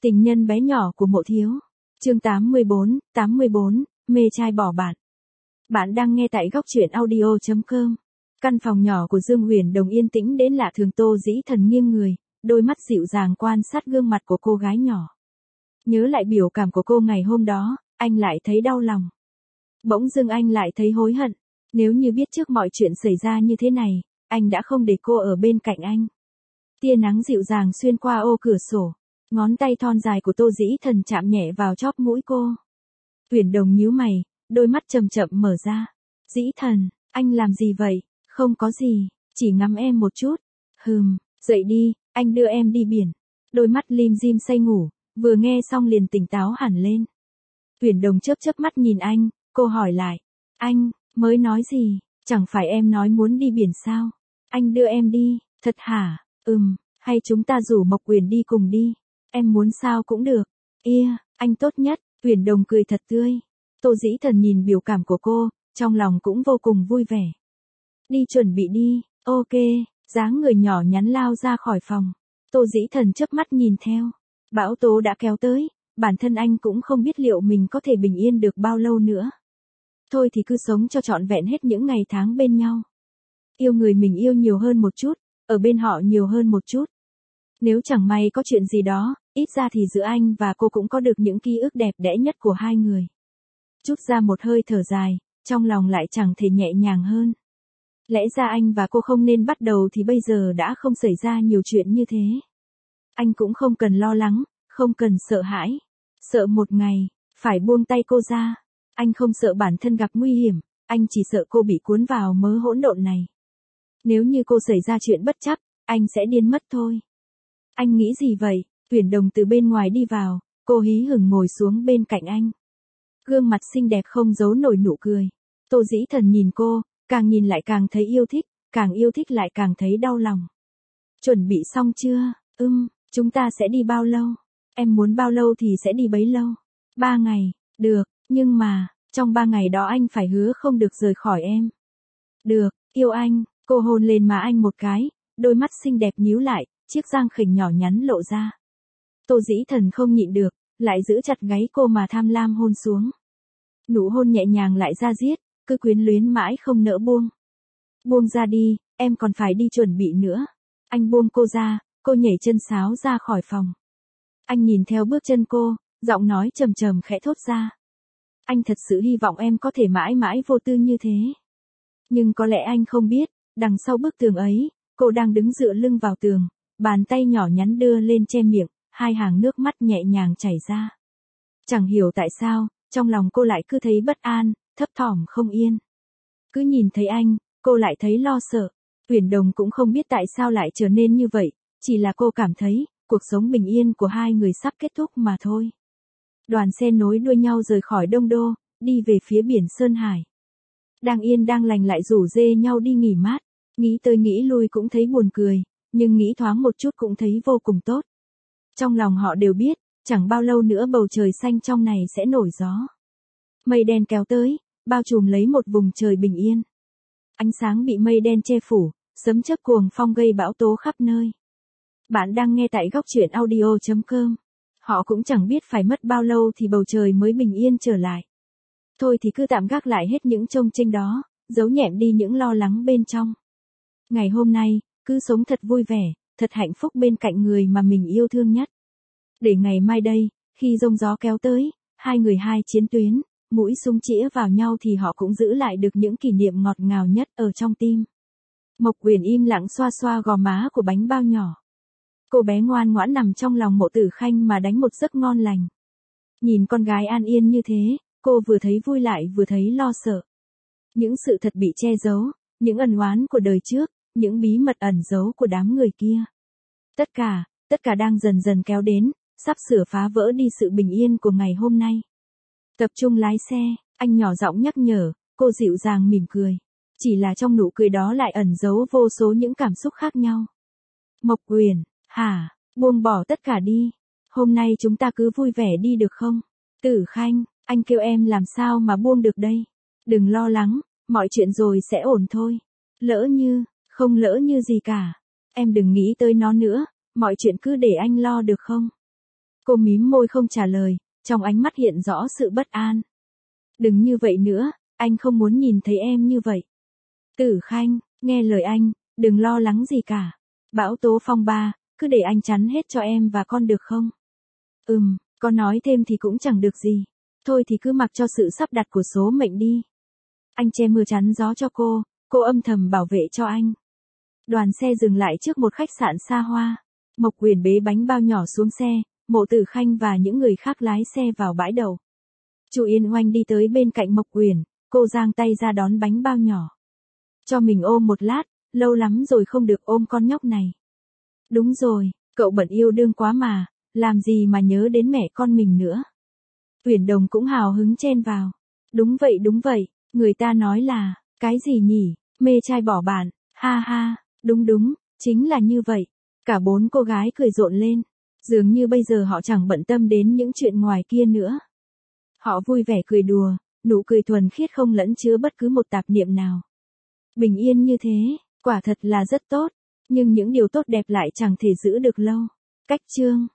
Tình nhân bé nhỏ của Mộ Thiếu. Chương 84, mê trai bỏ bạn. Bạn đang nghe tại góc truyện audio.com. Căn phòng nhỏ của Dương Huyền Đồng yên tĩnh đến lạ thường. Tô Dĩ Thần nghiêng người, đôi mắt dịu dàng quan sát gương mặt của cô gái nhỏ. Nhớ lại biểu cảm của cô ngày hôm đó, anh lại thấy đau lòng. Bỗng dưng anh lại thấy hối hận. Nếu như biết trước mọi chuyện xảy ra như thế này, anh đã không để cô ở bên cạnh anh. Tia nắng dịu dàng xuyên qua ô cửa sổ. Ngón tay thon dài của Tô Dĩ Thần chạm nhẹ vào chóp mũi cô. Huyền Đồng nhíu mày, đôi mắt chậm chậm mở ra. Dĩ Thần, anh làm gì vậy? Không có gì, chỉ ngắm em một chút. Dậy đi, anh đưa em đi biển. Đôi mắt lim dim say ngủ, vừa nghe xong liền tỉnh táo hẳn lên. Huyền Đồng chớp chớp mắt nhìn anh, cô hỏi lại. Anh, mới nói gì? Chẳng phải em nói muốn đi biển sao? Anh đưa em đi, thật hả? Hay chúng ta rủ Mộc Uyển đi cùng đi? Em muốn sao cũng được. Anh tốt nhất. Huyền Đồng cười thật tươi. Tô Dĩ Thần nhìn biểu cảm của cô, trong lòng cũng vô cùng vui vẻ. Đi chuẩn bị đi, ok. Dáng người nhỏ nhắn lao ra khỏi phòng. Tô Dĩ Thần chớp mắt nhìn theo. Bão tố đã kéo tới, bản thân anh cũng không biết liệu mình có thể bình yên được bao lâu nữa. Thôi thì cứ sống cho trọn vẹn hết những ngày tháng bên nhau. Yêu người mình yêu nhiều hơn một chút, ở bên họ nhiều hơn một chút. Nếu chẳng may có chuyện gì đó, ít ra thì giữa anh và cô cũng có được những ký ức đẹp đẽ nhất của hai người. Trút ra một hơi thở dài, trong lòng lại chẳng thể nhẹ nhàng hơn. Lẽ ra anh và cô không nên bắt đầu thì bây giờ đã không xảy ra nhiều chuyện như thế. Anh cũng không cần lo lắng, không cần sợ hãi. Sợ một ngày, phải buông tay cô ra. Anh không sợ bản thân gặp nguy hiểm, anh chỉ sợ cô bị cuốn vào mớ hỗn độn này. Nếu như cô xảy ra chuyện bất trắc, anh sẽ điên mất thôi. Anh nghĩ gì vậy? Huyền Đồng từ bên ngoài đi vào, cô hí hửng ngồi xuống bên cạnh anh. Gương mặt xinh đẹp không giấu nổi nụ cười. Tô Dĩ Thần nhìn cô, càng nhìn lại càng thấy yêu thích, càng yêu thích lại càng thấy đau lòng. Chuẩn bị xong chưa? Chúng ta sẽ đi bao lâu? Em muốn bao lâu thì sẽ đi bấy lâu. 3 ngày, được, nhưng mà, trong 3 ngày đó anh phải hứa không được rời khỏi em. Được, yêu anh. Cô hôn lên má anh một cái, đôi mắt xinh đẹp nhíu lại, chiếc răng khỉnh nhỏ nhắn lộ ra. Tô Dĩ Thần không nhịn được, lại giữ chặt gáy cô mà tham lam hôn xuống. Nụ hôn nhẹ nhàng lại ra diết, cứ quyến luyến mãi không nỡ buông. Buông ra đi, em còn phải đi chuẩn bị nữa. Anh buông cô ra, cô nhảy chân sáo ra khỏi phòng. Anh nhìn theo bước chân cô, giọng nói trầm trầm khẽ thốt ra. Anh thật sự hy vọng em có thể mãi mãi vô tư như thế. Nhưng có lẽ anh không biết, đằng sau bức tường ấy, cô đang đứng dựa lưng vào tường, bàn tay nhỏ nhắn đưa lên che miệng, hai hàng nước mắt nhẹ nhàng chảy ra. Chẳng hiểu tại sao, trong lòng cô lại cứ thấy bất an, thấp thỏm không yên. Cứ nhìn thấy anh, cô lại thấy lo sợ. Huyền Đồng cũng không biết tại sao lại trở nên như vậy, chỉ là cô cảm thấy, cuộc sống bình yên của hai người sắp kết thúc mà thôi. Đoàn xe nối đuôi nhau rời khỏi Đông Đô, đi về phía biển Sơn Hải. Đang yên đang lành lại rủ rê nhau đi nghỉ mát, nghĩ tới nghĩ lui cũng thấy buồn cười, nhưng nghĩ thoáng một chút cũng thấy vô cùng tốt. Trong lòng họ đều biết, chẳng bao lâu nữa bầu trời xanh trong này sẽ nổi gió. Mây đen kéo tới, bao trùm lấy một vùng trời bình yên. Ánh sáng bị mây đen che phủ, sấm chớp cuồng phong gây bão tố khắp nơi. Bạn đang nghe tại góc truyện audio.com. Họ cũng chẳng biết phải mất bao lâu thì bầu trời mới bình yên trở lại. Thôi thì cứ tạm gác lại hết những chông chênh đó, giấu nhẹm đi những lo lắng bên trong. Ngày hôm nay, cứ sống thật vui vẻ, thật hạnh phúc bên cạnh người mà mình yêu thương nhất. Để ngày mai đây, khi giông gió kéo tới, hai người hai chiến tuyến, mũi súng chĩa vào nhau thì họ cũng giữ lại được những kỷ niệm ngọt ngào nhất ở trong tim. Mộc Uyển im lặng xoa xoa gò má của bánh bao nhỏ. Cô bé ngoan ngoãn nằm trong lòng Mộ Tử Khanh mà đánh một giấc ngon lành. Nhìn con gái an yên như thế, cô vừa thấy vui lại vừa thấy lo sợ. Những sự thật bị che giấu, những ân oán của đời trước, những bí mật ẩn giấu của đám người kia. Tất cả đang dần dần kéo đến, sắp sửa phá vỡ đi sự bình yên của ngày hôm nay. Tập trung lái xe, anh nhỏ giọng nhắc nhở, cô dịu dàng mỉm cười. Chỉ là trong nụ cười đó lại ẩn giấu vô số những cảm xúc khác nhau. Mộc Uyển, hả, buông bỏ tất cả đi. Hôm nay chúng ta cứ vui vẻ đi được không? Tử Khanh, anh kêu em làm sao mà buông được đây? Đừng lo lắng, mọi chuyện rồi sẽ ổn thôi. Không lỡ như gì cả. Em đừng nghĩ tới nó nữa, mọi chuyện cứ để anh lo được không? Cô mím môi không trả lời, trong ánh mắt hiện rõ sự bất an. Đừng như vậy nữa, anh không muốn nhìn thấy em như vậy. Tử Khanh, nghe lời anh, đừng lo lắng gì cả. Bão tố phong ba, cứ để anh chắn hết cho em và con được không? Con nói thêm thì cũng chẳng được gì. Thôi thì cứ mặc cho sự sắp đặt của số mệnh đi. Anh che mưa chắn gió cho cô âm thầm bảo vệ cho anh. Đoàn xe dừng lại trước một khách sạn xa hoa. Mộc Uyển bế bánh bao nhỏ xuống xe, Mộ Tử Khanh và những người khác lái xe vào bãi đậu. Chu Yên Oanh đi tới bên cạnh Mộc Uyển, cô giang tay ra đón bánh bao nhỏ. Cho mình ôm một lát, lâu lắm rồi không được ôm con nhóc này. Đúng rồi, cậu bận yêu đương quá mà, làm gì mà nhớ đến mẹ con mình nữa. Uyển Đồng cũng hào hứng chen vào. Đúng vậy, người ta nói là, cái gì nhỉ, mê trai bỏ bạn, ha ha, đúng, chính là như vậy. Cả bốn cô gái cười rộn lên, dường như bây giờ họ chẳng bận tâm đến những chuyện ngoài kia nữa. Họ vui vẻ cười đùa, nụ cười thuần khiết không lẫn chứa bất cứ một tạp niệm nào. Bình yên như thế, quả thật là rất tốt, nhưng những điều tốt đẹp lại chẳng thể giữ được lâu. Cách chương